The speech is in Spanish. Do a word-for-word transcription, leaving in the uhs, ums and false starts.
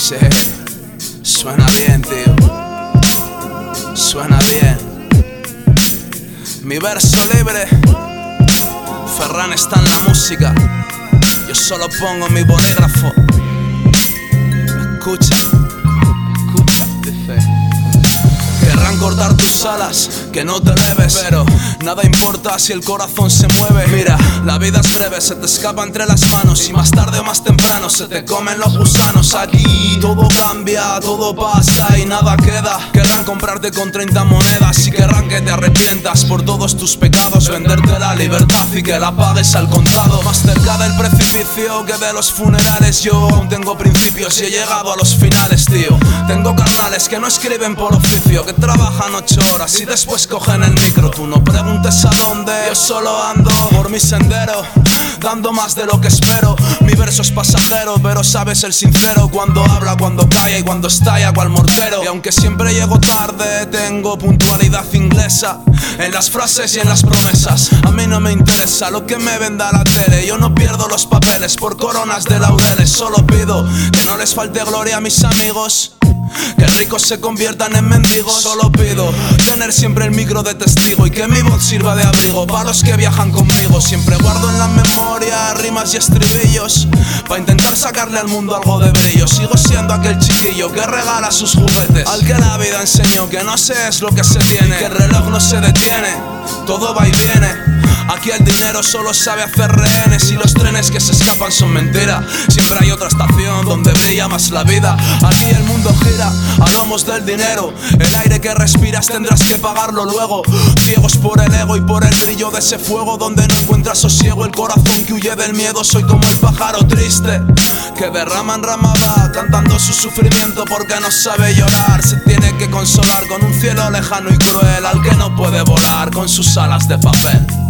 Sí, suena bien, tío. Suena bien. Mi verso libre. Ferran está en la música. Yo solo pongo mi bolígrafo. Escucha, escucha, dice. Querrán cortar tus alas, que no te leves, pero nada importa si el corazón se mueve. Mira, la vida es breve, se te escapa entre las manos, y más tarde o más temprano se te comen los gusanos. Aquí todo cambia, todo pasa y nada queda. Querrán comprarte con treinta monedas y querrán que te arrepientas por todos tus pecados, venderte la libertad y que la pagues al contado. Más cerca del precipicio que de los funerales, yo aún tengo principios y he llegado a los finales, tío. Tengo carnales que no escriben por oficio, que trabajan ocho horas y después cogen el micro. Tú no preguntes a dónde, yo solo ando por mi sendero, dando más de lo que espero. Mi verso es pasajero, pero sabes el sincero, cuando habla, cuando calla y cuando estalla cual mortero. Y aunque siempre llego tarde, tengo puntualidad inglesa en las frases y en las promesas. A mí no me interesa lo que me venda la tele, yo no pierdo los papeles por coronas de laureles. Solo pido que no les falte gloria a mis amigos, que ricos se conviertan en mendigos. Solo pido tener siempre el micro de testigo y que mi voz sirva de abrigo para los que viajan conmigo. Siempre guardo en la memoria rimas y estribillos para intentar sacarle al mundo algo de brillo. Sigo siendo aquel chiquillo que regala sus juguetes al que la vida enseñó que no se es lo que se tiene, que el reloj no se detiene, todo va y viene. Aquí el dinero solo sabe hacer rehenes y los trenes que se escapan son mentira. Siempre hay otra estación donde brilla más la vida. Aquí el mundo gira a lomos del dinero. El aire que respiras tendrás que pagarlo luego. Ciegos por el ego y por el brillo de ese fuego donde no encuentras sosiego. El corazón que huye del miedo, soy como el pájaro triste que de rama en rama va cantando su sufrimiento porque no sabe llorar. Se tiene que consolar con un cielo lejano y cruel al que no puede volar con sus alas de papel.